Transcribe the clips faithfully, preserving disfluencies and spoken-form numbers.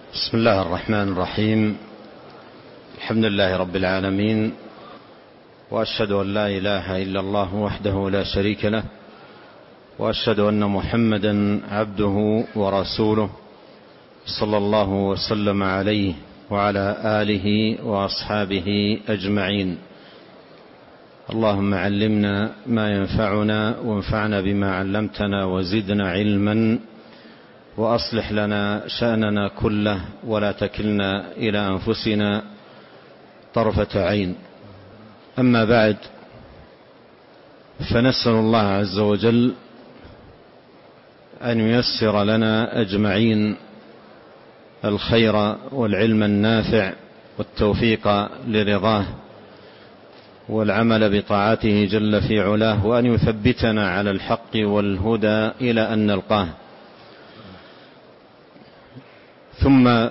بسم الله الرحمن الرحيم. الحمد لله رب العالمين، وأشهد أن لا إله إلا الله وحده لا شريك له، وأشهد أن محمدا عبده ورسوله صلى الله وسلم عليه وعلى آله وأصحابه أجمعين. اللهم علمنا ما ينفعنا وانفعنا بما علمتنا وزدنا علما، وأصلح لنا شأننا كله ولا تكلنا إلى أنفسنا طرفة عين. أما بعد، فنسأل الله عز وجل أن ييسر لنا أجمعين الخير والعلم النافع والتوفيق لرضاه والعمل بطاعته جل في علاه، وأن يثبتنا على الحق والهدى إلى أن نلقاه. ثم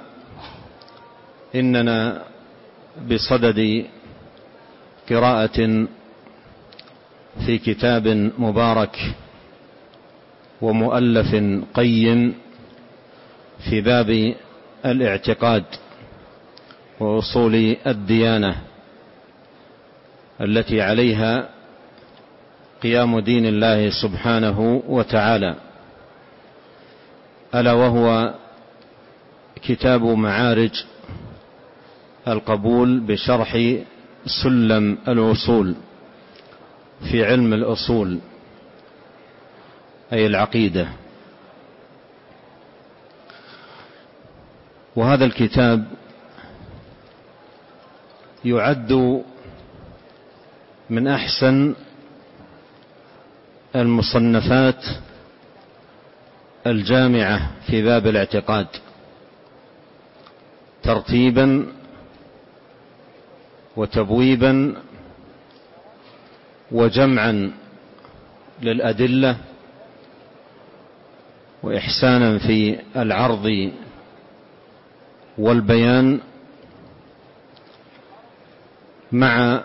إننا بصدد قراءة في كتاب مبارك ومؤلف قيم في باب الاعتقاد وأصول الديانة التي عليها قيام دين الله سبحانه وتعالى، ألا وهو كتاب معارج القبول بشرح سلم الوصول في علم الأصول، أي العقيدة. وهذا الكتاب يعد من أحسن المصنفات الجامعة في باب الاعتقاد ترتيبا وتبويبا وجمعا للأدلة، وإحسانا في العرض والبيان، مع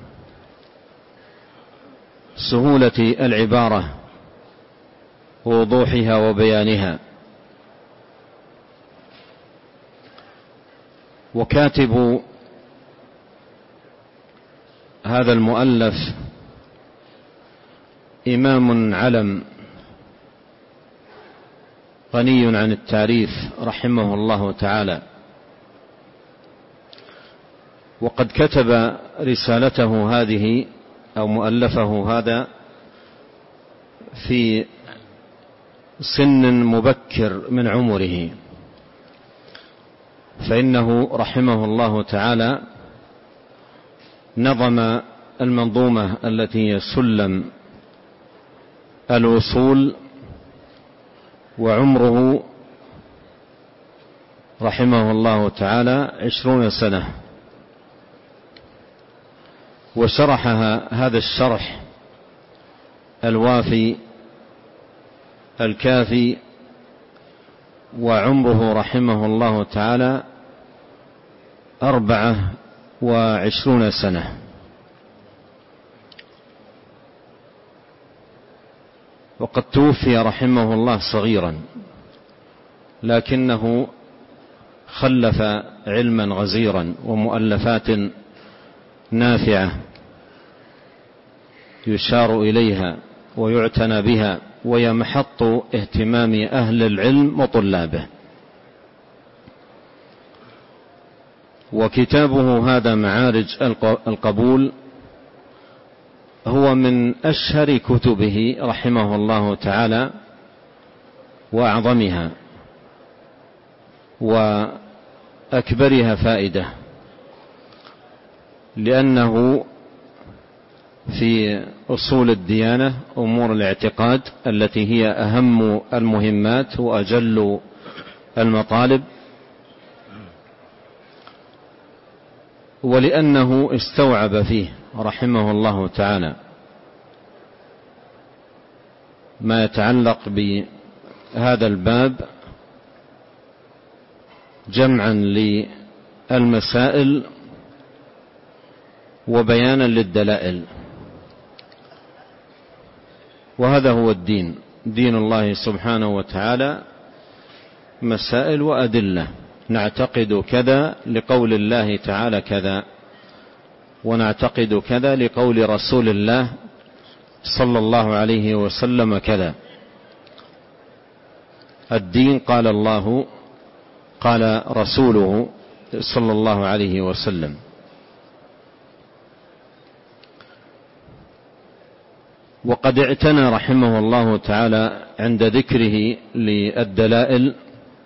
سهولة العبارة ووضوحها وبيانها. وكاتب هذا المؤلف إمام علم غني عن التعريف رحمه الله تعالى، وقد كتب رسالته هذه أو مؤلفه هذا في سن مبكر من عمره، فإنه رحمه الله تعالى نظم المنظومة التي هي سلم الوصول، وعمره رحمه الله تعالى عشرون سنة، وشرحها هذا الشرح الوافي الكافي، وعمره رحمه الله تعالى أربعة وعشرون سنة. وقد توفي رحمه الله صغيرا، لكنه خلف علما غزيرا ومؤلفات نافعة يشار إليها ويعتنى بها، وهي محط اهتمام أهل العلم وطلابه. وكتابه هذا معارج القبول هو من أشهر كتبه رحمه الله تعالى وأعظمها وأكبرها فائدة، لأنه في أصول الديانة أمور الاعتقاد التي هي أهم المهمات وأجل المطالب، ولأنه استوعب فيه رحمه الله تعالى ما يتعلق بهذا الباب جمعا للمسائل وبيانا للدلائل. وهذا هو الدين، دين الله سبحانه وتعالى مسائل وأدلة. نعتقد كذا لقول الله تعالى كذا، ونعتقد كذا لقول رسول الله صلى الله عليه وسلم كذا. الدين قال الله قال رسوله صلى الله عليه وسلم. وقد اعتنى رحمه الله تعالى عند ذكره للدلائل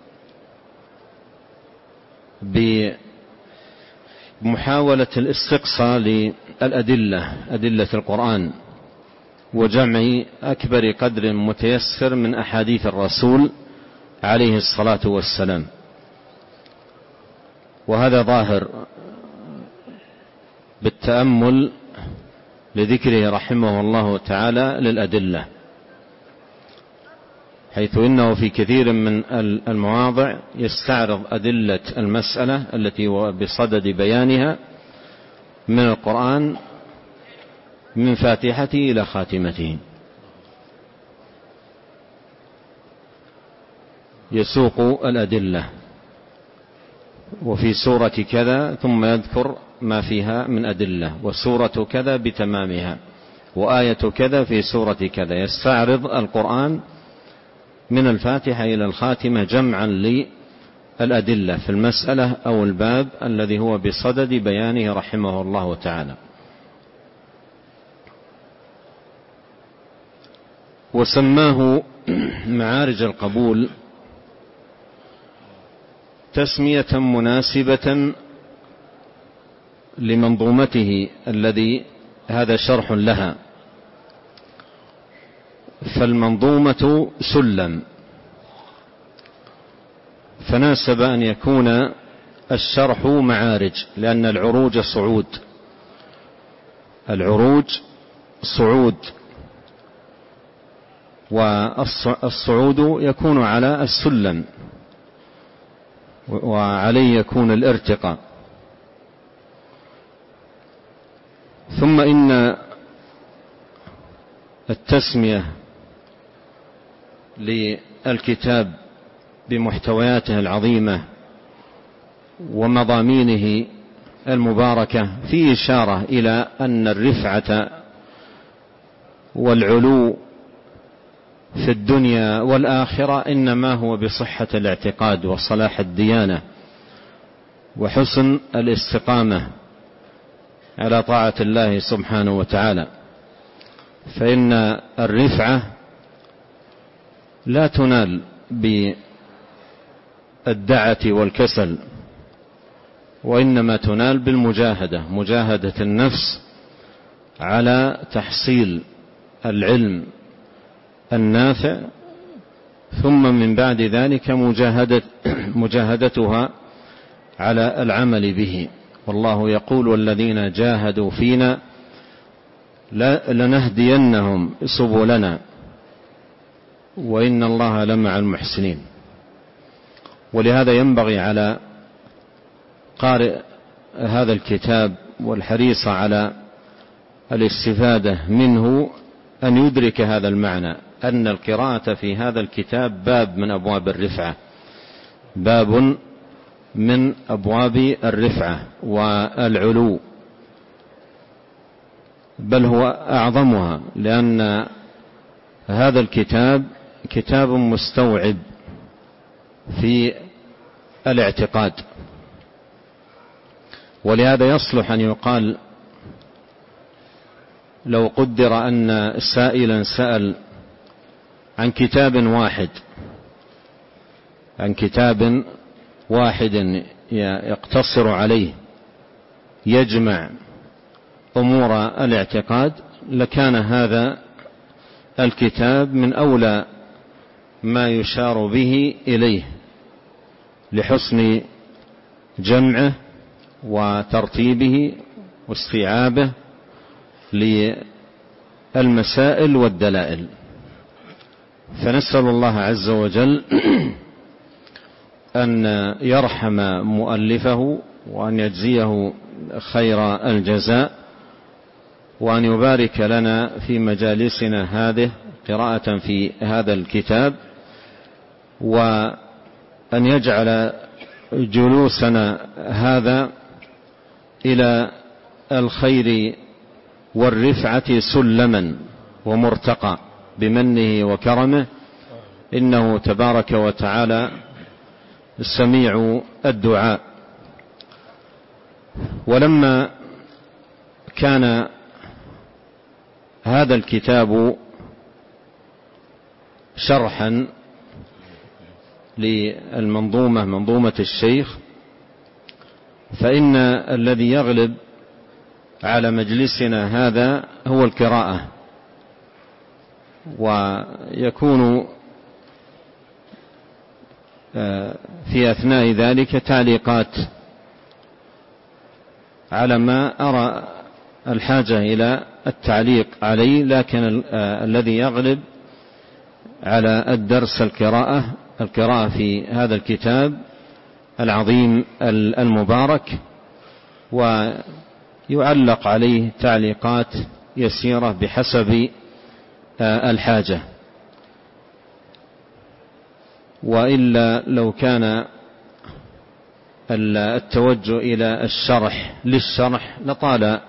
بمحاولة الاستقصاء للأدلة، أدلة القرآن، وجمع أكبر قدر متيسر من أحاديث الرسول عليه الصلاة والسلام. وهذا ظاهر بالتأمل لذكره رحمه الله تعالى للأدلة، حيث إنه في كثير من المواضع يستعرض أدلة المسألة التي هو بصدد بيانها من القرآن من فاتحته إلى خاتمته، يسوق الأدلة. وفي سورة كذا ثم يذكر ما فيها من أدلة، وسورة كذا بتمامها، وآية كذا في سورة كذا، يستعرض القرآن من الفاتحة إلى الخاتمة جمعا للأدلة في المسألة أو الباب الذي هو بصدد بيانه رحمه الله تعالى. وسماه معارج القبول تسمية مناسبة لمنظومته الذي هذا شرح لها. فالمنظومة سلم، فناسب أن يكون الشرح معارج، لأن العروج صعود، العروج صعود، والصعود يكون على السلم وعليه يكون الارتقاء. ثم إن التسمية للكتاب بمحتوياته العظيمة ومضامينه المباركة في إشارة إلى أن الرفعة والعلو في الدنيا والآخرة إنما هو بصحة الاعتقاد وصلاح الديانة وحسن الاستقامة على طاعة الله سبحانه وتعالى. فإن الرفعة لا تنال بالدعة والكسل، وإنما تنال بالمجاهدة، مجاهدة النفس على تحصيل العلم النافع، ثم من بعد ذلك مجاهدة مجاهدتها على العمل به. والله يقول: والذين جاهدوا فينا لنهدينهم سبلنا وإن الله لمع المحسنين. ولهذا ينبغي على قارئ هذا الكتاب والحريص على الاستفادة منه أن يدرك هذا المعنى، أن القراءة في هذا الكتاب باب من أبواب الرفعة، باب من أبواب الرفعة والعلو، بل هو أعظمها، لأن هذا الكتاب كتاب مستوعب في الاعتقاد. ولهذا يصلح أن يقال لو قدر أن سائلا سأل عن كتاب واحد عن كتاب واحد يقتصر عليه يجمع أمور الاعتقاد، لكان هذا الكتاب من أولى ما يشار به إليه لحسن جمعه وترتيبه واستيعابه للمسائل والدلائل. فنسأل الله عز وجل أن يرحم مؤلفه وأن يجزيه خير الجزاء، وأن يبارك لنا في مجالسنا هذه قراءة في هذا الكتاب، وأن يجعل جلوسنا هذا إلى الخير والرفعة سلما ومرتقى بمنه وكرمه، إنه تبارك وتعالى سميع الدعاء. ولما كان هذا الكتاب شرحا للمنظومة منظومة الشيخ، فإن الذي يغلب على مجلسنا هذا هو القراءة، ويكون في أثناء ذلك تعليقات على ما أرى الحاجة إلى التعليق عليه، لكن الذي يغلب على الدرس القراءة القراءة في هذا الكتاب العظيم المبارك، ويعلق عليه تعليقات يسيرة بحسب الحاجة. وإلا لو كان التوجه إلى الشرح للشرح لطال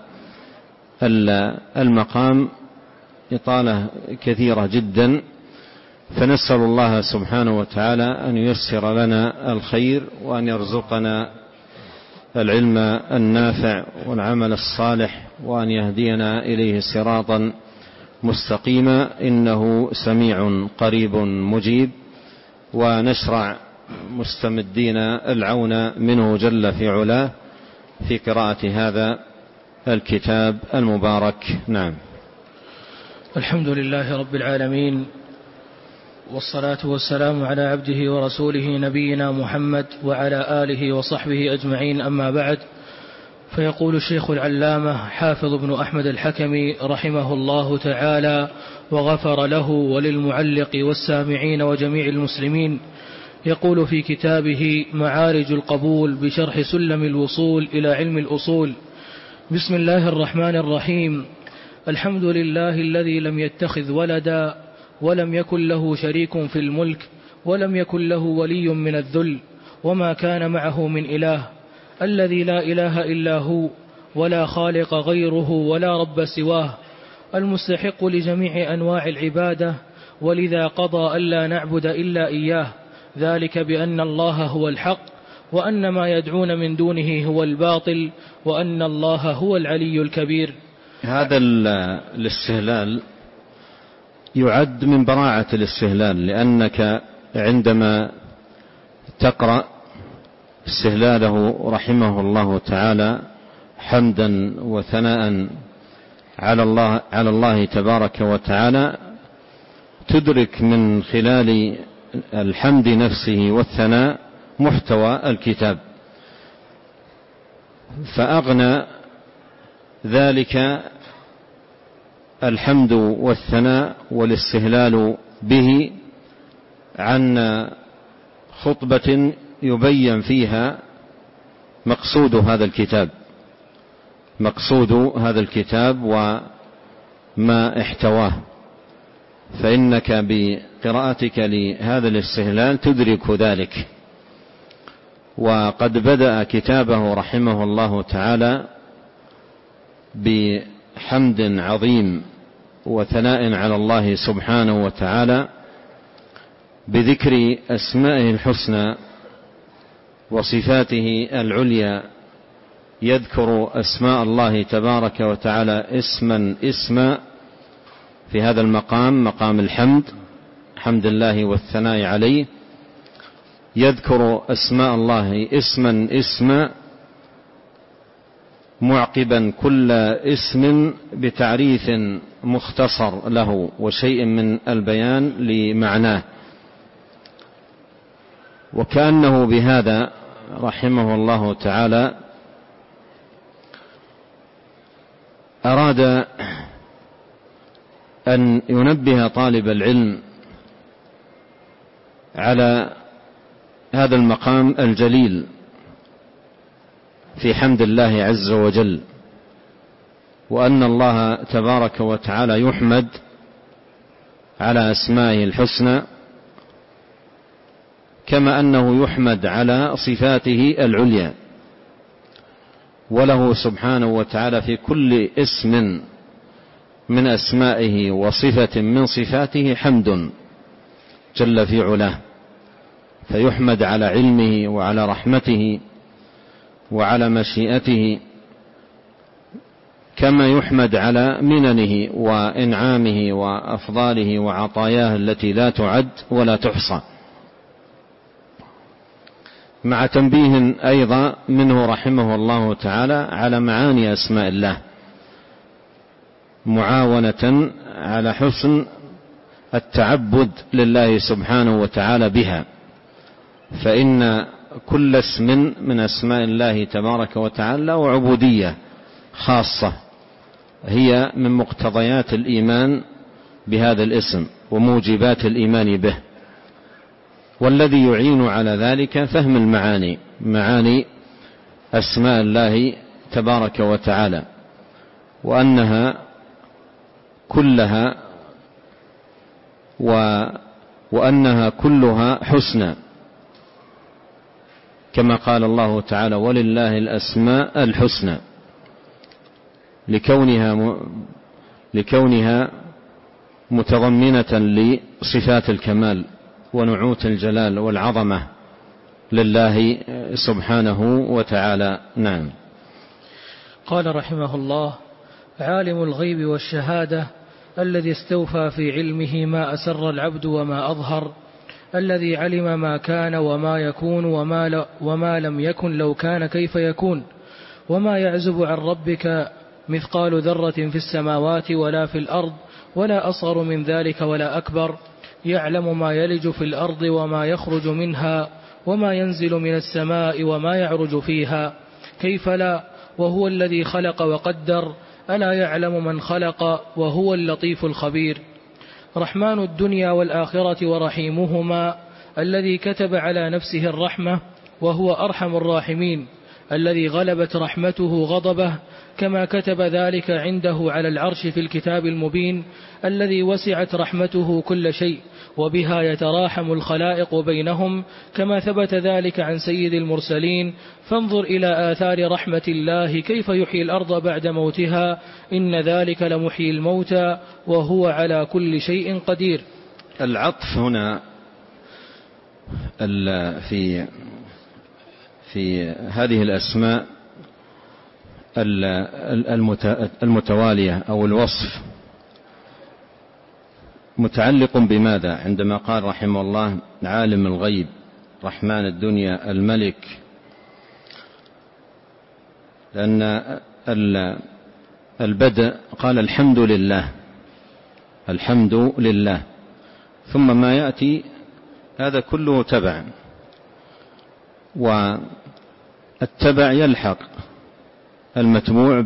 المقام إطالة كثيرة جدا، فنسأل الله سبحانه وتعالى أن ييسر لنا الخير، وأن يرزقنا العلم النافع والعمل الصالح، وأن يهدينا إليه صراطا مستقيما، إنه سميع قريب مجيب. ونشرع مستمدين العون منه جل في علاه في قراءة هذا الكتاب المبارك. نعم. الحمد لله رب العالمين، والصلاة والسلام على عبده ورسوله نبينا محمد وعلى آله وصحبه أجمعين، أما بعد. فيقول الشيخ العلامة حافظ بن أحمد الحكمي رحمه الله تعالى وغفر له وللمعلق والسامعين وجميع المسلمين، يقول في كتابه معارج القبول بشرح سلم الوصول إلى علم الأصول: بسم الله الرحمن الرحيم. الحمد لله الذي لم يتخذ ولدا ولم يكن له شريك في الملك ولم يكن له ولي من الذل وما كان معه من إله، الذي لا إله إلا هو ولا خالق غيره ولا رب سواه، المستحق لجميع أنواع العبادة، ولذا قضى ألا نعبد إلا إياه، ذلك بأن الله هو الحق وأن ما يدعون من دونه هو الباطل وأن الله هو العلي الكبير. هذا الاستهلال يعد من براعة الاستهلال، لأنك عندما تقرأ استهلاله رحمه الله تعالى حمدا وثناء على الله على الله تبارك وتعالى، تدرك من خلال الحمد نفسه والثناء محتوى الكتاب، فأغنى ذلك الحمد والثناء والاستهلال به عن خطبة يبين فيها مقصود هذا الكتاب مقصود هذا الكتاب وما احتواه. فإنك بقراءتك لهذا الاستهلال تدرك ذلك. وقد بدأ كتابه رحمه الله تعالى بحمد عظيم وثناء على الله سبحانه وتعالى بذكر أسمائه الحسنى وصفاته العليا، يذكر أسماء الله تبارك وتعالى اسما اسما في هذا المقام، مقام الحمد، حمد الله والثناء عليه، يذكر أسماء الله اسما اسما معقبا كل اسم بتعريف مختصر له وشيء من البيان لمعناه. وكأنه بهذا رحمه الله تعالى أراد أن ينبه طالب العلم على هذا المقام الجليل في حمد الله عز وجل، وأن الله تبارك وتعالى يحمد على أسمائه الحسنى كما أنه يحمد على صفاته العليا، وله سبحانه وتعالى في كل اسم من أسمائه وصفة من صفاته حمد جل في علاه، فيحمد على علمه وعلى رحمته وعلى مشيئته، كما يحمد على مننه وإنعامه وأفضاله وعطاياه التي لا تعد ولا تحصى، مع تنبيه أيضا منه رحمه الله تعالى على معاني أسماء الله، معاونة على حسن التعبد لله سبحانه وتعالى بها، فإن كل اسم من أسماء الله تبارك وتعالى له عبودية خاصة هي من مقتضيات الإيمان بهذا الاسم وموجبات الإيمان به، والذي يعين على ذلك فهم المعاني، معاني أسماء الله تبارك وتعالى، وأنها كلها و وأنها كلها حسنى، كما قال الله تعالى ولله الأسماء الحسنى، لكونها لكونها متضمنة لصفات الكمال ونعوت الجلال والعظمة لله سبحانه وتعالى. نعم. قال رحمه الله: عالم الغيب والشهادة الذي استوفى في علمه ما أسر العبد وما أظهر، الذي علم ما كان وما يكون وما, وما لم يكن لو كان كيف يكون، وما يعزب عن ربك مثقال ذرة في السماوات ولا في الأرض ولا أصغر من ذلك ولا أكبر، يعلم ما يلج في الأرض وما يخرج منها وما ينزل من السماء وما يعرج فيها، كيف لا، وهو الذي خلق وقدر، ألا يعلم من خلق وهو اللطيف الخبير. رحمن الدنيا والآخرة ورحيمهما، الذي كتب على نفسه الرحمة وهو أرحم الراحمين، الذي غلبت رحمته غضبه، كما كتب ذلك عنده على العرش في الكتاب المبين، الذي وسعت رحمته كل شيء وبها يتراحم الخلائق بينهم، كما ثبت ذلك عن سيد المرسلين: فانظر إلى آثار رحمة الله كيف يحيي الأرض بعد موتها، إن ذلك لمحيي الموتى وهو على كل شيء قدير. العطف هنا في في هذه الأسماء المتوالية أو الوصف متعلق بماذا؟ عندما قال رحمه الله عالم الغيب، رحمن الدنيا، الملك، لأن البدء قال الحمد لله، الحمد لله، ثم ما يأتي هذا كله تبع، والتبع يلحق المتبوع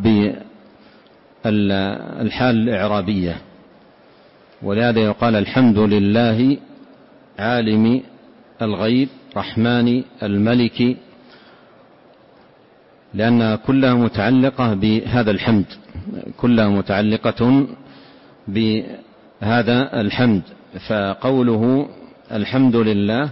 بالحال الإعرابية، ولهذا يقال الحمد لله عالم الغيب رحمن الملك، لأنها كلها متعلقة بهذا الحمد، كلها متعلقة بهذا الحمد. فقوله الحمد لله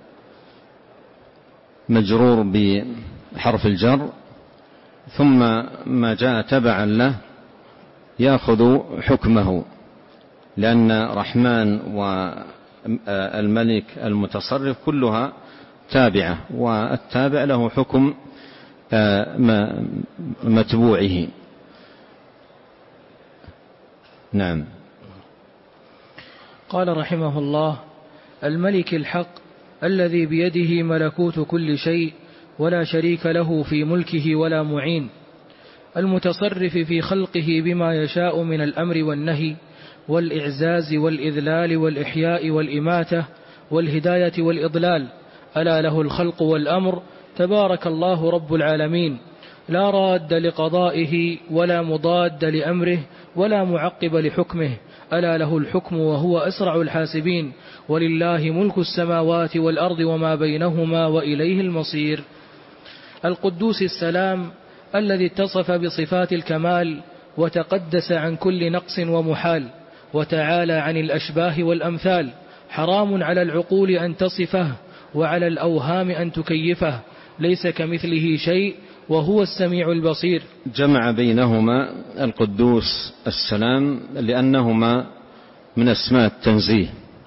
مجرور بحرف الجر، ثم ما جاء تبعا له يأخذ حكمه، لأن رحمن والملك المتصرف كلها تابعة، والتابع له حكم متبوعه. نعم. قال رحمه الله: الملك الحق الذي بيده ملكوت كل شيء ولا شريك له في ملكه ولا معين، المتصرف في خلقه بما يشاء من الأمر والنهي والإعزاز والإذلال والإحياء والإماتة والهداية والإضلال، ألا له الخلق والأمر، تبارك الله رب العالمين، لا راد لقضائه ولا مضاد لأمره ولا معقب لحكمه، ألا له الحكم وهو أسرع الحاسبين، ولله ملك السماوات والأرض وما بينهما وإليه المصير. القدوس السلام الذي اتصف بصفات الكمال وتقدس عن كل نقص ومحال، وتعالى عن الأشباه والأمثال، حرام على العقول أن تصفه وعلى الأوهام أن تكيفه، ليس كمثله شيء وهو السميع البصير. جمع بينهما القدوس السلام لأنهما من أسماء التنزيه،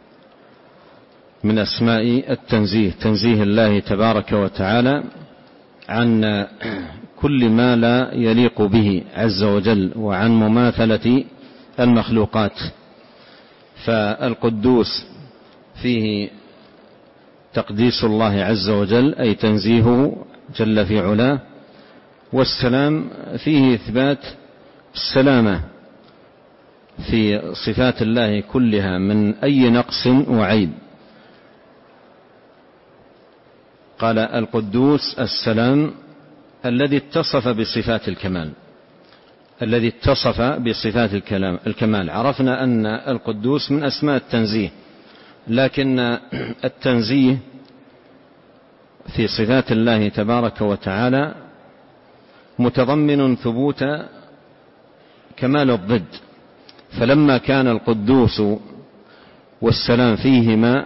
من أسماء التنزيه، تنزيه الله تبارك وتعالى عن كل ما لا يليق به عز وجل وعن مماثلة المخلوقات. فالقدوس فيه تقديس الله عز وجل أي تنزيهه جل في علاه، والسلام فيه إثبات السلامة في صفات الله كلها من أي نقص وعيب. قال القدوس السلام الذي اتصف بصفات الكمال، الذي اتصف بصفات الكمال. عرفنا أن القدوس من أسماء التنزيه، لكن التنزيه في صفات الله تبارك وتعالى متضمن ثبوت كمال الضد، فلما كان القدوس والسلام فيهما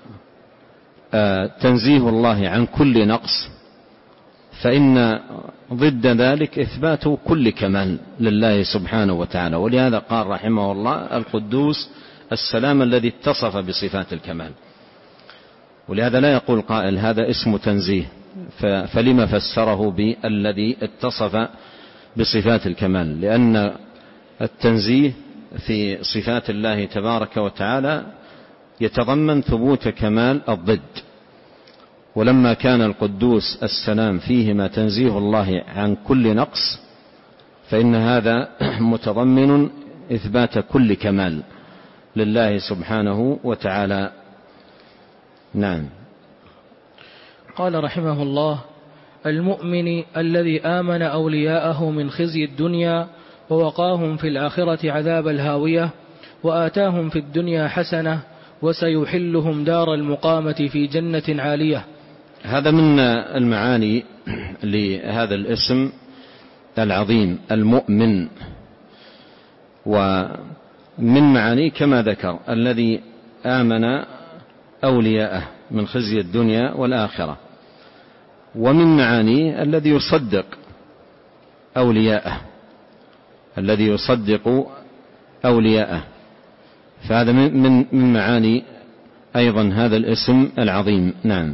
تنزيه الله عن كل نقص، فإن ضد ذلك إثبات كل كمال لله سبحانه وتعالى. ولهذا قال رحمه الله القدوس السلام الذي اتصف بصفات الكمال. ولهذا لا يقول قائل هذا اسم تنزيه، فلما فسره بالذي اتصف بصفات الكمال؟ لأن التنزيه في صفات الله تبارك وتعالى يتضمن ثبوت كمال الضد، ولما كان القدوس السلام فيهما تنزيه الله عن كل نقص فإن هذا متضمن إثبات كل كمال لله سبحانه وتعالى. نعم. قال رحمه الله: المؤمن الذي آمن أولياءه من خزي الدنيا ووقاهم في الآخرة عذاب الهاوية وآتاهم في الدنيا حسنة وسيحلهم دار المقامة في جنة عالية. هذا من المعاني لهذا الاسم العظيم المؤمن، ومن معاني كما ذكر الذي آمن أولياءه من خزي الدنيا والآخرة، ومن معاني الذي يصدق أولياءه، الذي يصدق أولياءه، فهذا من من معاني أيضا هذا الاسم العظيم. نعم.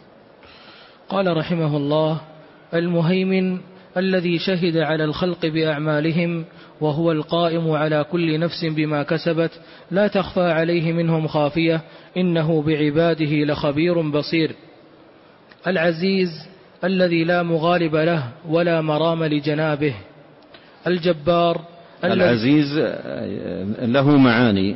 قال رحمه الله: المهيمن الذي شهد على الخلق بأعمالهم وهو القائم على كل نفس بما كسبت لا تخفى عليه منهم خافية إنه بعباده لخبير بصير. العزيز الذي لا مغالب له ولا مرام لجنابه. الجبار العزيز له معاني،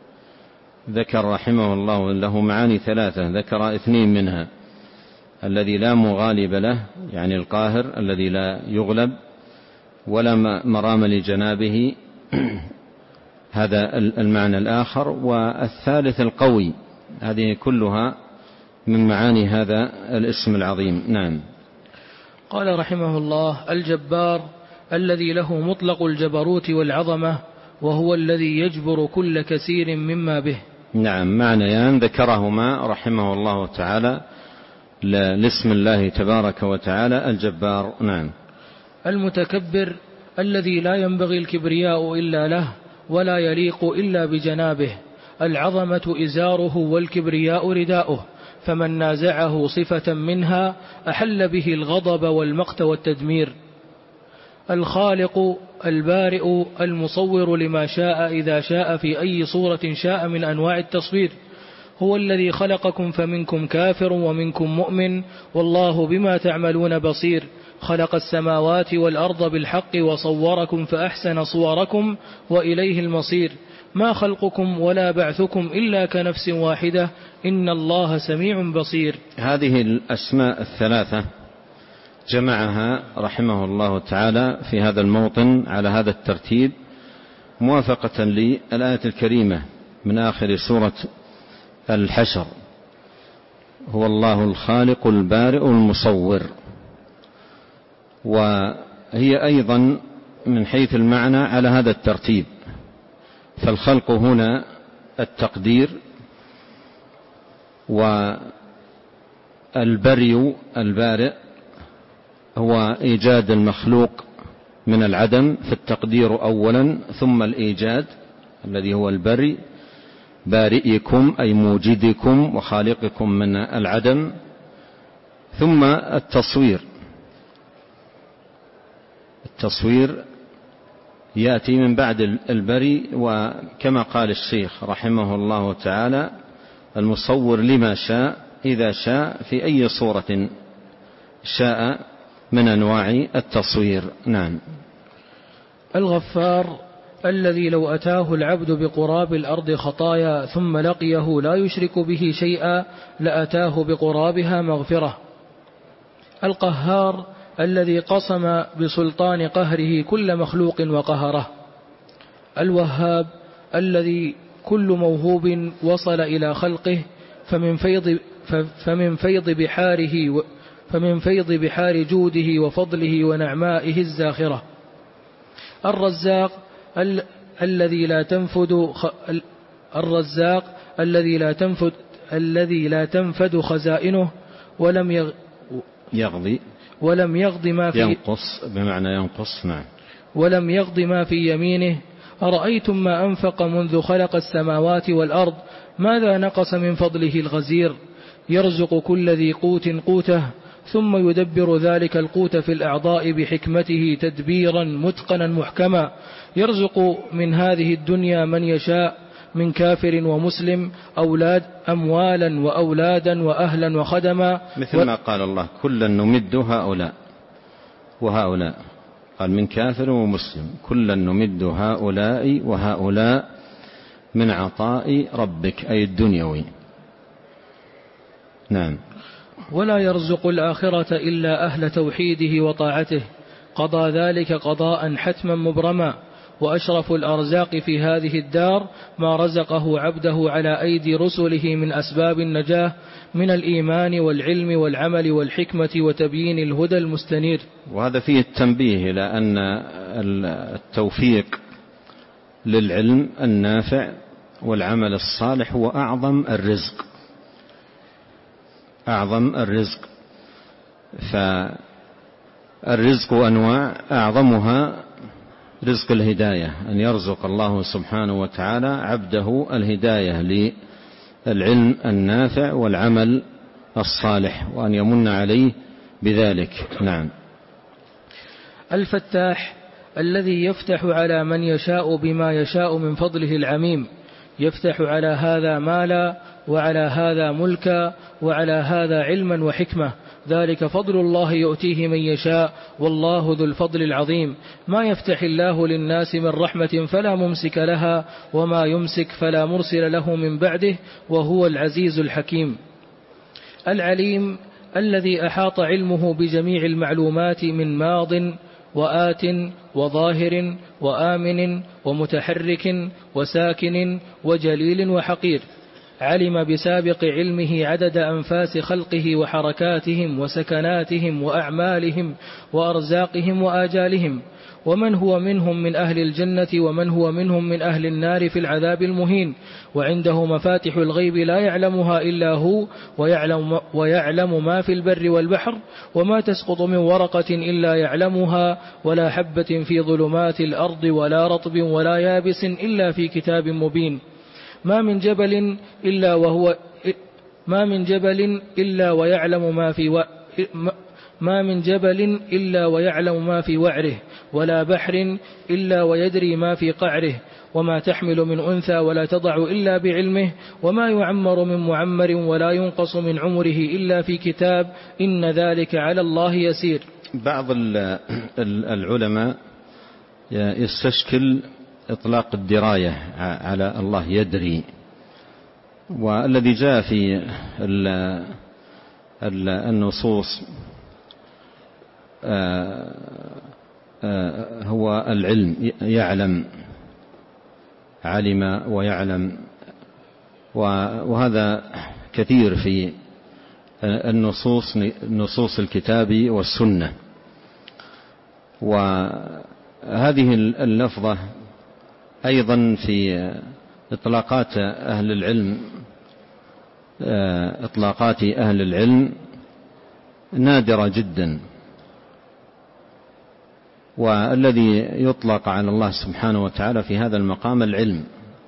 ذكر رحمه الله له معاني ثلاثة، ذكر اثنين منها: الذي لا مغالب له يعني القاهر الذي لا يغلب، ولا مرام لجنابه هذا المعنى الآخر، والثالث القوي. هذه كلها من معاني هذا الاسم العظيم. نعم. قال رحمه الله: الجبار الذي له مطلق الجبروت والعظمة وهو الذي يجبر كل كثير مما به. نعم، معنيان ذكرهما رحمه الله تعالى لاسم الله تبارك وتعالى الجبار. نعم. المتكبر الذي لا ينبغي الكبرياء إلا له ولا يليق إلا بجنابه. العظمة إزاره والكبرياء رداؤه، فمن نازعه صفة منها أحل به الغضب والمقت والتدمير. الخالق البارئ المصور لما شاء إذا شاء في أي صورة شاء من أنواع التصوير. هو الذي خلقكم فمنكم كافر ومنكم مؤمن والله بما تعملون بصير. خلق السماوات والأرض بالحق وصوركم فأحسن صوركم وإليه المصير. ما خلقكم ولا بعثكم إلا كنفس واحدة إن الله سميع بصير. هذه الأسماء الثلاثة جمعها رحمه الله تعالى في هذا الموطن على هذا الترتيب موافقة للآية الكريمة من آخر سورة الحشر: هو الله الخالق البارئ المصور. وهي أيضا من حيث المعنى على هذا الترتيب، فالخلق هنا التقدير، والبري البارئ هو إيجاد المخلوق من العدم في التقدير أولا، ثم الإيجاد الذي هو البري، بارئكم أي موجدكم وخالقكم من العدم، ثم التصوير. التصوير يأتي من بعد البري، وكما قال الشيخ رحمه الله تعالى: المصور لما شاء إذا شاء في أي صورة شاء من أنواع التصوير. نعم. الغفار الذي لو أتاه العبد بقراب الأرض خطايا ثم لقيه لا يشرك به شيئا لأتاه بقرابها مغفرة. القهار الذي قصم بسلطان قهره كل مخلوق وقهره. الوهاب الذي كل موهوب وصل إلى خلقه فمن فيض, فمن فيض بحاره فمن فيض بحار جوده وفضله ونعمائه الزاخرة. الرزاق ال... الذي لا تنفد خ... الرزاق الذي لا تنفد الذي لا تنفد خزائنه ولم يغ... يغضي ولم يغض ما في ينقص بمعنى ينقص. نعم. ولم يغض ما في يمينه. أرأيتم ما أنفق منذ خلق السماوات والأرض ماذا نقص من فضله الغزير. يرزق كل ذي قوت قوته ثم يدبر ذلك القوت في الأعضاء بحكمته تدبيرا متقنا محكما. يرزق من هذه الدنيا من يشاء من كافر ومسلم أولاد أموالا وأولادا وأهلا وخدما، مثل ما قال الله: كلا نمد هؤلاء وهؤلاء. قال من كافر ومسلم، كلا نمد هؤلاء وهؤلاء من عطاء ربك أي الدنيوي. نعم. ولا يرزق الآخرة إلا أهل توحيده وطاعته، قضى ذلك قضاء حتما مبرما. وأشرف الأرزاق في هذه الدار ما رزقه عبده على أيدي رسله من أسباب النجاة من الإيمان والعلم والعمل والحكمة وتبيين الهدى المستنير. وهذا فيه التنبيه إلى أن التوفيق للعلم النافع والعمل الصالح هو أعظم الرزق، أعظم الرزق. فالرزق أنواع، أعظمها رزق الهداية، أن يرزق الله سبحانه وتعالى عبده الهداية للعلم النافع والعمل الصالح، وأن يمن عليه بذلك. نعم. الفتاح الذي يفتح على من يشاء بما يشاء من فضله العميم، يفتح على هذا مالا وعلى هذا ملكا وعلى هذا علما وحكمة، ذلك فضل الله يؤتيه من يشاء والله ذو الفضل العظيم. ما يفتح الله للناس من رحمة فلا ممسك لها وما يمسك فلا مرسل له من بعده وهو العزيز الحكيم. العليم الذي أحاط علمه بجميع المعلومات من ماض وآت وظاهر وآمن ومتحرك وساكن وجليل وحقير. علم بسابق علمه عدد أنفاس خلقه وحركاتهم وسكناتهم وأعمالهم وأرزاقهم وآجالهم، ومن هو منهم من أهل الجنة ومن هو منهم من أهل النار في العذاب المهين. وعنده مفاتح الغيب لا يعلمها إلا هو، ويعلم, ويعلم ما في البر والبحر، وما تسقط من ورقة إلا يعلمها، ولا حبة في ظلمات الأرض ولا رطب ولا يابس إلا في كتاب مبين. ما من جبل إلا وهو ما من جبل إلا ويعلم ما في و... ما من جبل إلا ويعلم ما في وعره، ولا بحر إلا ويدري ما في قعره، وما تحمل من أنثى ولا تضع إلا بعلمه، وما يعمر من معمر ولا ينقص من عمره إلا في كتاب، إن ذلك على الله يسير. بعض العلماء يستشكل إطلاق الدراية على الله يدري، والذي جاء في النصوص هو العلم، يعلم، علم ويعلم، وهذا كثير في النصوص نصوص الكتاب والسنة. وهذه اللفظة أيضا في إطلاقات أهل العلم إطلاقات أهل العلم نادرة جدا، والذي يطلق على الله سبحانه وتعالى في هذا المقام العلم.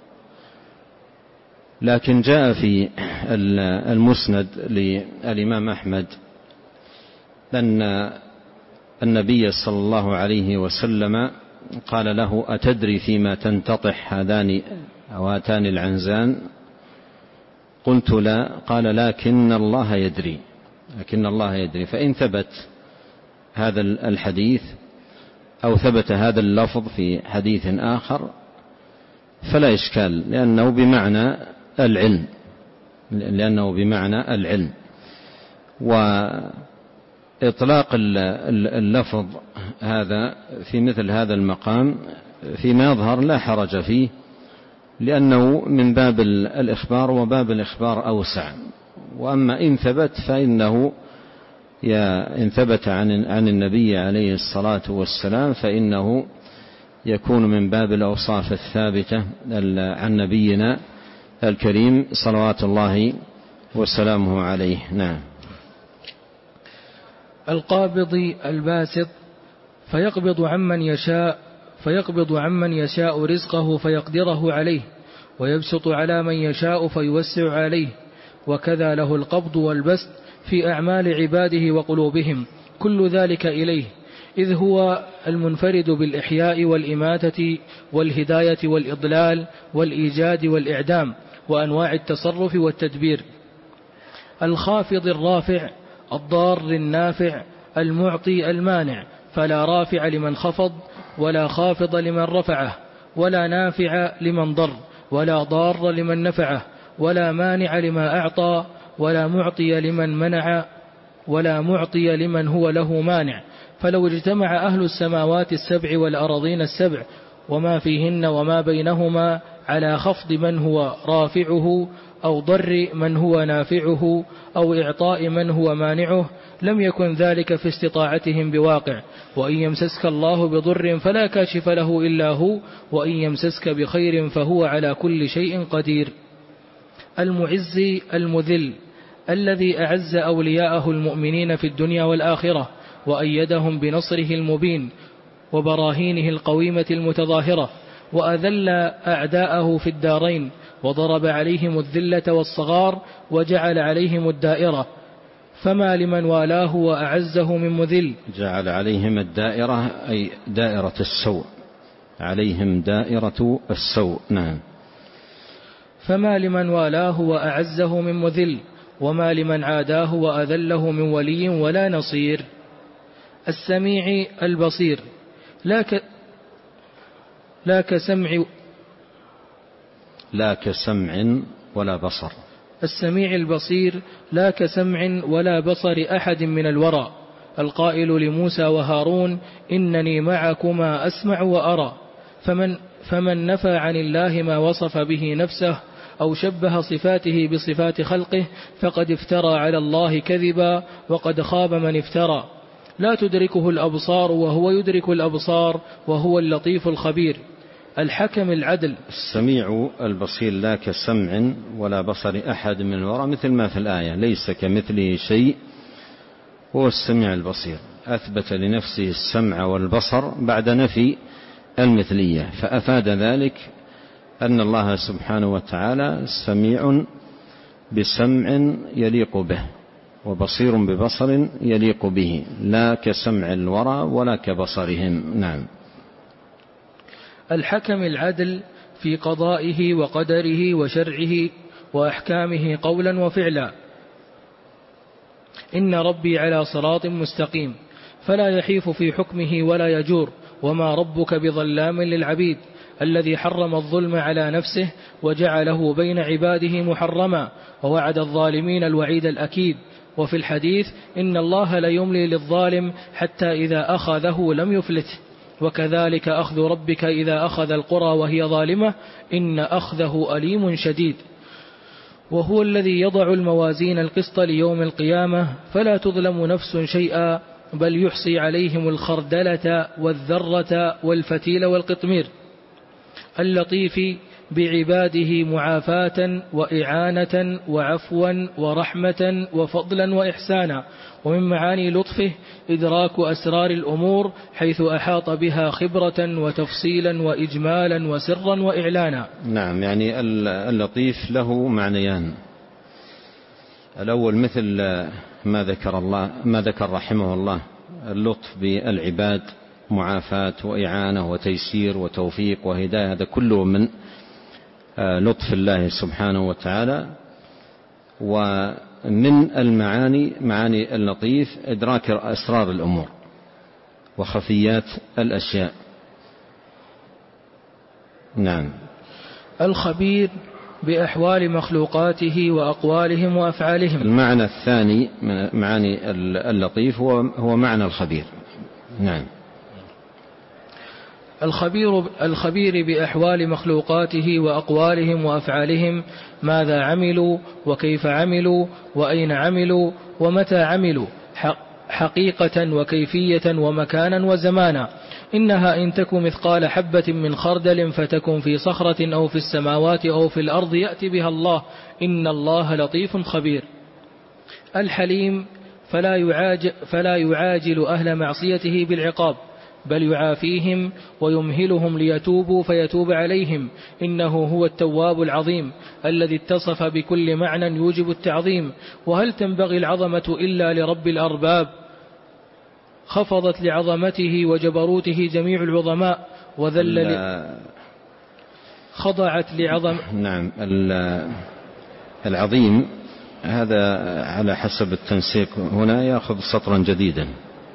لكن جاء في المسند للإمام أحمد أن النبي صلى الله عليه وسلم قال له: أتدري فيما تنتطح هذان أو هاتان العنزان؟ قلت: لا. قال: لكن الله يدري، لكن الله يدري. فإن ثبت هذا الحديث أو ثبت هذا اللفظ في حديث آخر فلا إشكال، لأنه بمعنى العلم، لأنه بمعنى العلم. وإطلاق اللفظ هذا في مثل هذا المقام فيما يظهر لا حرج فيه، لأنه من باب الإخبار، وباب الإخبار أوسع. وأما إن ثبت فإنه إن ثبت عن النبي عليه الصلاة والسلام فإنه يكون من باب الأوصاف الثابتة عن نبينا الكريم صلوات الله وسلامه عليه. نعم. القابض الباسط فيقبض عمن يشاء فيقبض عمن يشاء رزقه فيقدره عليه، ويبسط على من يشاء فيوسع عليه، وكذا له القبض والبسط في أعمال عباده وقلوبهم، كل ذلك إليه، إذ هو المنفرد بالإحياء والإماتة والهداية والإضلال والإيجاد والإعدام وأنواع التصرف والتدبير. الخافض الرافع الضار النافع المعطي المانع، فلا رافع لمن خفض، ولا خافض لمن رفعه، ولا نافع لمن ضر، ولا ضار لمن نفعه، ولا مانع لما أعطى، ولا معطي لمن منع، ولا معطي لمن هو له مانع. فلو اجتمع أهل السماوات السبع والأرضين السبع وما فيهن وما بينهما على خفض من هو رافعه، أو ضر من هو نافعه، أو إعطاء من هو مانعه، لم يكن ذلك في استطاعتهم بواقع. وإن يمسسك الله بضر فلا كاشف له إلا هو، وإن يمسسك بخير فهو على كل شيء قدير. المعز المذل الذي أعز أولياءه المؤمنين في الدنيا والآخرة، وأيدهم بنصره المبين وبراهينه القويمة المتظاهرة، وأذل أعداءه في الدارين، وضرب عليهم الذلة والصغار، وجعل عليهم الدائرة. فما لمن والاه وأعزه من مذل. جعل عليهم الدائرة أي دائرة السوء، عليهم دائرة السوء. نعم. فما لمن والاه وأعزه من مذل، وما لمن عاداه وأذله من ولي ولا نصير. السميع البصير لا ك لا كسمع لا كسمع ولا بصر. السميع البصير لا كسمع ولا بصر أحد من الورى، القائل لموسى وهارون: إنني معكما أسمع وأرى. فمن, فمن نفى عن الله ما وصف به نفسه أو شبه صفاته بصفات خلقه فقد افترى على الله كذبا، وقد خاب من افترى. لا تدركه الأبصار وهو يدرك الأبصار، وهو اللطيف الخبير. الحكم العدل. السميع البصير لا كسمع ولا بصر أحد من الورى، مثل ما في الآية: ليس كمثله شيء هو السميع البصير. أثبت لنفسه السمع والبصر بعد نفي المثلية، فأفاد ذلك أن الله سبحانه وتعالى سميع بسمع يليق به، وبصير ببصر يليق به، لا كسمع الورى ولا كبصرهم. نعم. الحكم العدل في قضائه وقدره وشرعه وأحكامه قولا وفعلا. إن ربي على صراط مستقيم، فلا يحيف في حكمه ولا يجور. وما ربك بظلام للعبيد، الذي حرم الظلم على نفسه وجعله بين عباده محرما، ووعد الظالمين الوعيد الأكيد. وفي الحديث: إن الله ليملي للظالم حتى إذا أخذه لم يفلته، وكذلك أخذ ربك إذا أخذ القرى وهي ظالمة، إن أخذه أليم شديد. وهو الذي يضع الموازين القسط ليوم القيامة فلا تظلم نفس شيئا، بل يحصي عليهم الخردلة والذرة والفتيل والقطمير. اللطيف بعباده معافاة وإعانة وعفوا ورحمة وفضلا وإحسانا. ومن معاني لطفه إدراك أسرار الأمور حيث أحاط بها خبرة وتفصيلا وإجمالا وسرا وإعلانا. نعم، يعني اللطيف له معنيان. الأول مثل ما ذكر الله ما ذكر رحمه الله، اللطف بالعباد، معافاة وإعانة وتيسير وتوفيق وهداية، هذا كله من لطف الله سبحانه وتعالى. ومن المعاني معاني اللطيف إدراك أسرار الأمور وخفيات الأشياء. نعم. الخبير بأحوال مخلوقاته وأقوالهم وأفعالهم. المعنى الثاني من معاني اللطيف هو هو معنى الخبير. نعم. الخبير الخبير بأحوال مخلوقاته وأقوالهم وأفعالهم، ماذا عملوا وكيف عملوا وأين عملوا ومتى عملوا، حقيقة وكيفية ومكانا وزمانا. إنها إن تك مثقال حبة من خردل فتكن في صخرة أو في السماوات أو في الأرض يأتي بها الله، إن الله لطيف خبير. الحليم فلا يعاجل, فلا يعاجل أهل معصيته بالعقاب، بل يعافيهم ويمهلهم ليتوبوا فيتوب عليهم، إنه هو التواب العظيم الذي اتصف بكل معنى يوجب التعظيم. وهل تنبغي العظمة إلا لرب الأرباب؟ خفضت لعظمته وجبروته جميع العظماء، وذل خضعت لعظم. نعم. العظيم هذا على حسب التنسيق هنا يأخذ سطرا جديدا،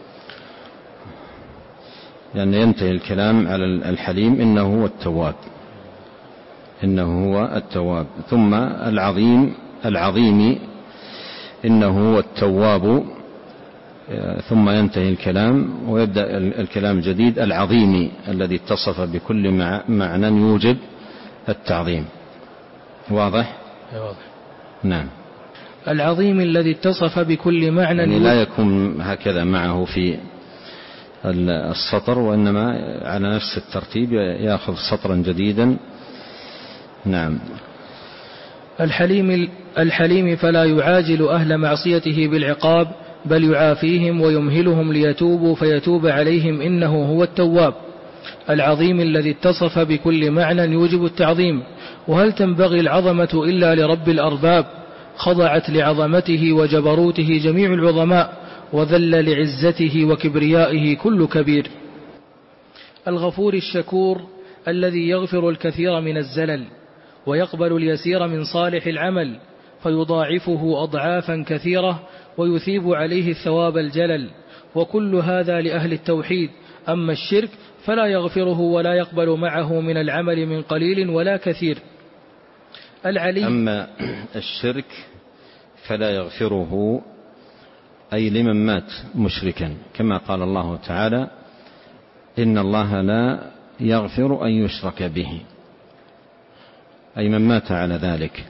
لأن يعني ينتهي الكلام على الحليم إنه هو التواب، إنه هو التواب، ثم العظيم العظيم إنه هو التواب، ثم ينتهي الكلام ويبدأ الكلام الجديد العظيم الذي اتصف بكل معنى يوجب التعظيم. واضح؟ واضح. نعم. العظيم الذي اتصف بكل معنى يعني لا يكون هكذا معه في السطر، وإنما على نفس الترتيب يأخذ سطرا جديدا. نعم. الحليم الحليم فلا يعاجل أهل معصيته بالعقاب، بل يعافيهم ويمهلهم ليتوبوا فيتوب عليهم، إنه هو التواب. العظيم الذي اتصف بكل معنى يوجب التعظيم. وهل تنبغي العظمة إلا لرب الأرباب؟ خضعت لعظمته وجبروته جميع العظماء، وذل لعزته وكبريائه كل كبير. الغفور الشكور الذي يغفر الكثير من الزلل ويقبل اليسير من صالح العمل فيضاعفه أضعافا كثيرة ويثيب عليه الثواب الجلل، وكل هذا لأهل التوحيد. أما الشرك فلا يغفره ولا يقبل معه من العمل من قليل ولا كثير. العلي. أما الشرك فلا يغفره أي لمن مات مشركا، كما قال الله تعالى إن الله لا يغفر أن يشرك به، أي من مات على ذلك.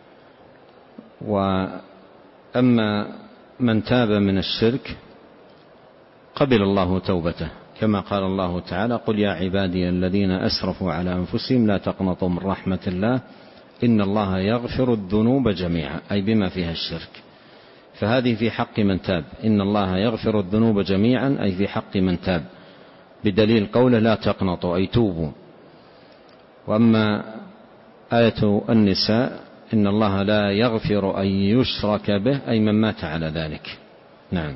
وأما من تاب من الشرك قبل الله توبته، كما قال الله تعالى قل يا عبادي الذين أسرفوا على أنفسهم لا تقنطوا من رحمة الله إن الله يغفر الذنوب جميعا، أي بما فيها الشرك. فهذه في حق من تاب، إن الله يغفر الذنوب جميعا أي في حق من تاب، بدليل قوله لا تقنطوا أي توبوا. وأما آية النساء إن الله لا يغفر أن يشرك به أي من مات على ذلك. نعم.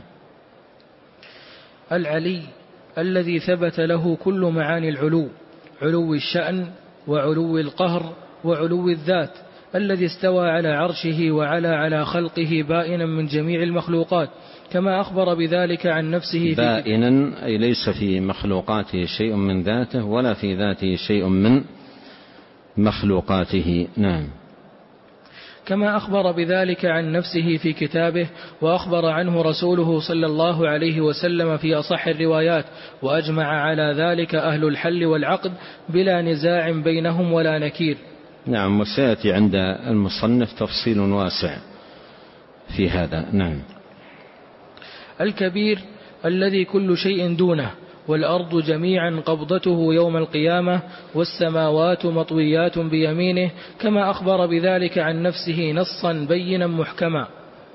العلي الذي ثبت له كل معاني العلو، علو الشأن وعلو القهر وعلو الذات، الذي استوى على عرشه وعلى على خلقه بائنا من جميع المخلوقات، كما أخبر بذلك عن نفسه. بائنا أي ليس في مخلوقاته شيء من ذاته ولا في ذاته شيء من مخلوقاته. نعم. كما أخبر بذلك عن نفسه في كتابه، وأخبر عنه رسوله صلى الله عليه وسلم في أصح الروايات، وأجمع على ذلك أهل الحل والعقد بلا نزاع بينهم ولا نكير. نعم. وسيأتي عند المصنف تفصيل واسع في هذا. نعم. الكبير الذي كل شيء دونه والأرض جميعا قبضته يوم القيامة والسماوات مطويات بيمينه، كما أخبر بذلك عن نفسه نصا بينا محكما.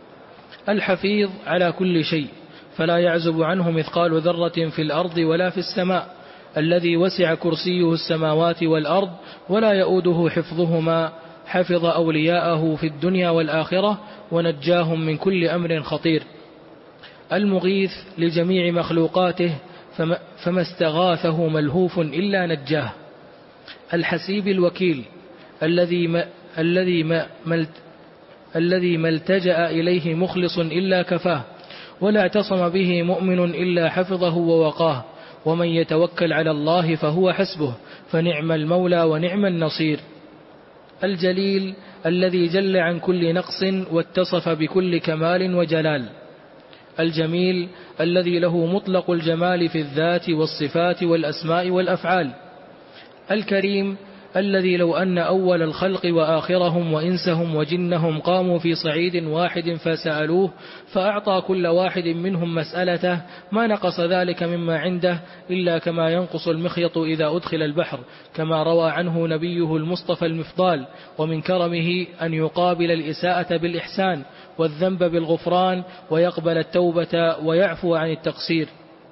الحفيظ على كل شيء، فلا يعزب عنه مثقال ذرة في الأرض ولا في السماء، الذي وسع كرسيه السماوات والأرض ولا يؤوده حفظهما، حفظ أولياءه في الدنيا والآخرة ونجاهم من كل أمر خطير. المغيث لجميع مخلوقاته، فما, فما استغاثه ملهوف إلا نجاه. الحسيب الوكيل، الذي ما الذي ما ملت الذي ما التجأ إليه مخلص إلا كفاه، ولا اعتصم به مؤمن إلا حفظه ووقاه، ومن يتوكل على الله فهو حسبه، فنعم المولى ونعم النصير. الجليل، الذي جل عن كل نقص واتصف بكل كمال وجلال. الجميل، الذي له مطلق الجمال في الذات والصفات والأسماء والأفعال. الكريم، الذي لو أن أول الخلق وآخرهم وإنسهم وجنهم قاموا في صعيد واحد فسألوه فأعطى كل واحد منهم مسألته ما نقص ذلك مما عنده إلا كما ينقص المخيط إذا أدخل البحر، كما روى عنه نبيه المصطفى المفضال. ومن كرمه أن يقابل الإساءة بالإحسان والذنب بالغفران، ويقبل التوبة ويعفو عن التقصير.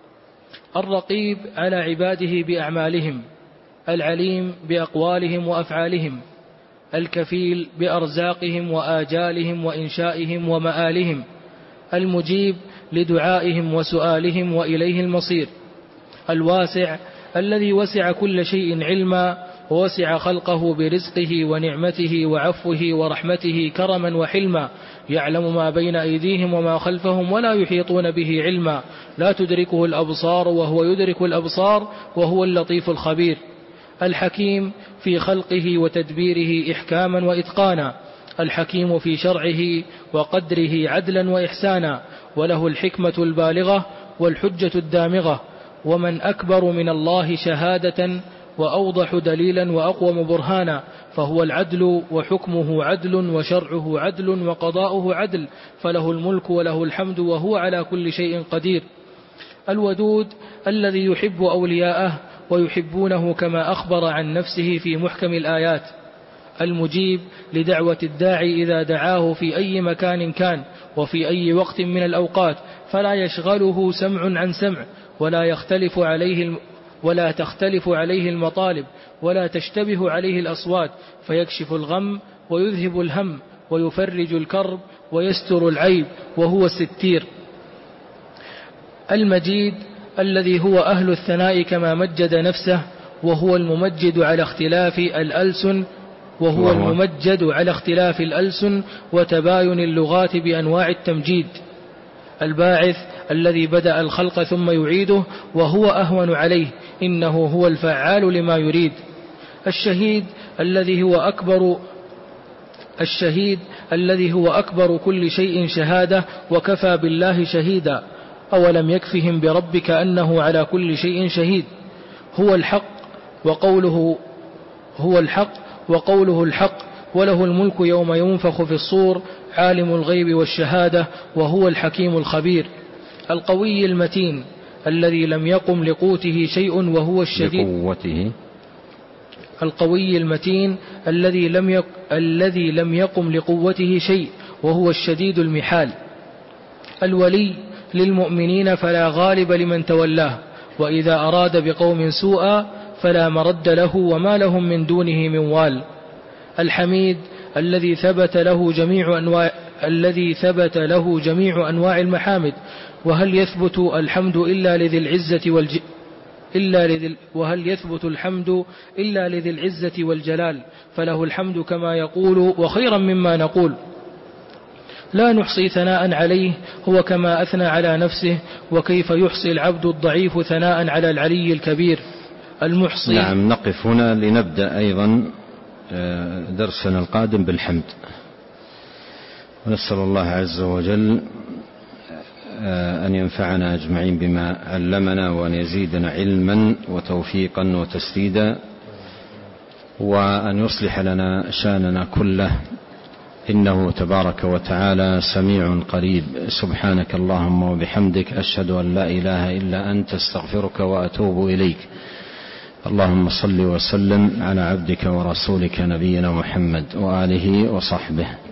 الرقيب على عباده بأعمالهم، العليم بأقوالهم وأفعالهم، الكفيل بأرزاقهم وآجالهم وإنشائهم ومآلهم، المجيب لدعائهم وسؤالهم وإليه المصير. الواسع، الذي وسع كل شيء علما، ووسع خلقه برزقه ونعمته وعفوه ورحمته كرما وحلما، يعلم ما بين أيديهم وما خلفهم ولا يحيطون به علما، لا تدركه الأبصار وهو يدرك الأبصار وهو اللطيف الخبير. الحكيم في خلقه وتدبيره إحكاما وإتقانا، الحكيم في شرعه وقدره عدلا وإحسانا، وله الحكمة البالغة والحجة الدامغة. ومن أكبر من الله شهادة وأوضح دليلا وأقوم برهانا، فهو العدل وحكمه عدل وشرعه عدل وقضاؤه عدل، فله الملك وله الحمد وهو على كل شيء قدير. الودود، الذي يحب أولياءه ويحبونه كما أخبر عن نفسه في محكم الآيات. المجيب لدعوة الداعي إذا دعاه في أي مكان كان وفي أي وقت من الأوقات، فلا يشغله سمع عن سمع، ولا يختلف عليه ولا تختلف عليه المطالب، ولا تشتبه عليه الأصوات، فيكشف الغم ويذهب الهم ويفرج الكرب ويستر العيب، وهو الستير. المجيد، الذي هو أهل الثناء كما مجد نفسه، وهو الممجد على اختلاف الألسن وهو الممجد على اختلاف الألسن وتباين اللغات بأنواع التمجيد. الباعث، الذي بدأ الخلق ثم يعيده وهو أهون عليه، إنه هو الفعال لما يريد. الشهيد، الذي هو أكبر الشهيد الذي هو أكبر كل شيء شهادة، وكفى بالله شهيدا. أولم يكفهم بربك أنه على كل شيء شهيد. هو الحق وقوله هو الحق وقوله الحق، وله الملك يوم ينفخ في الصور، عالم الغيب والشهادة، وهو الحكيم الخبير. القوي المتين، الذي لم يقم لقوته شيء وهو الشديد لقوته. القوي المتين الذي لم يق... الذي لم يقم لقوته شيء وهو الشديد المحال. الولي للمؤمنين فلا غالب لمن تولاه، وإذا أراد بقوم سوءا فلا مرد له وما لهم من دونه من وال. الحميد، الذي ثبت له جميع أنواع الذي ثبت له جميع أنواع المحامد، وهل يثبت الحمد إلا لذي العزة والج... إلا لذي... وهل يثبت الحمد إلا لذي العزة والجلال، فله الحمد كما يقول وخيرا مما نقول. لا نحصي ثناء عليه، هو كما أثنى على نفسه، وكيف يحصي العبد الضعيف ثناء على العلي الكبير المحصي. نعم، نقف هنا لنبدأ أيضا درسنا القادم بالحمد، ونسأل الله عز وجل أن ينفعنا أجمعين بما علمنا، وأن يزيدنا علما وتوفيقا وتسديدا، وأن يصلح لنا شأننا كله، إنه تبارك وتعالى سميع قريب. سبحانك اللهم وبحمدك، أشهد أن لا إله إلا أنت، استغفرك وأتوب إليك. اللهم صل وسلم على عبدك ورسولك نبينا محمد وآله وصحبه.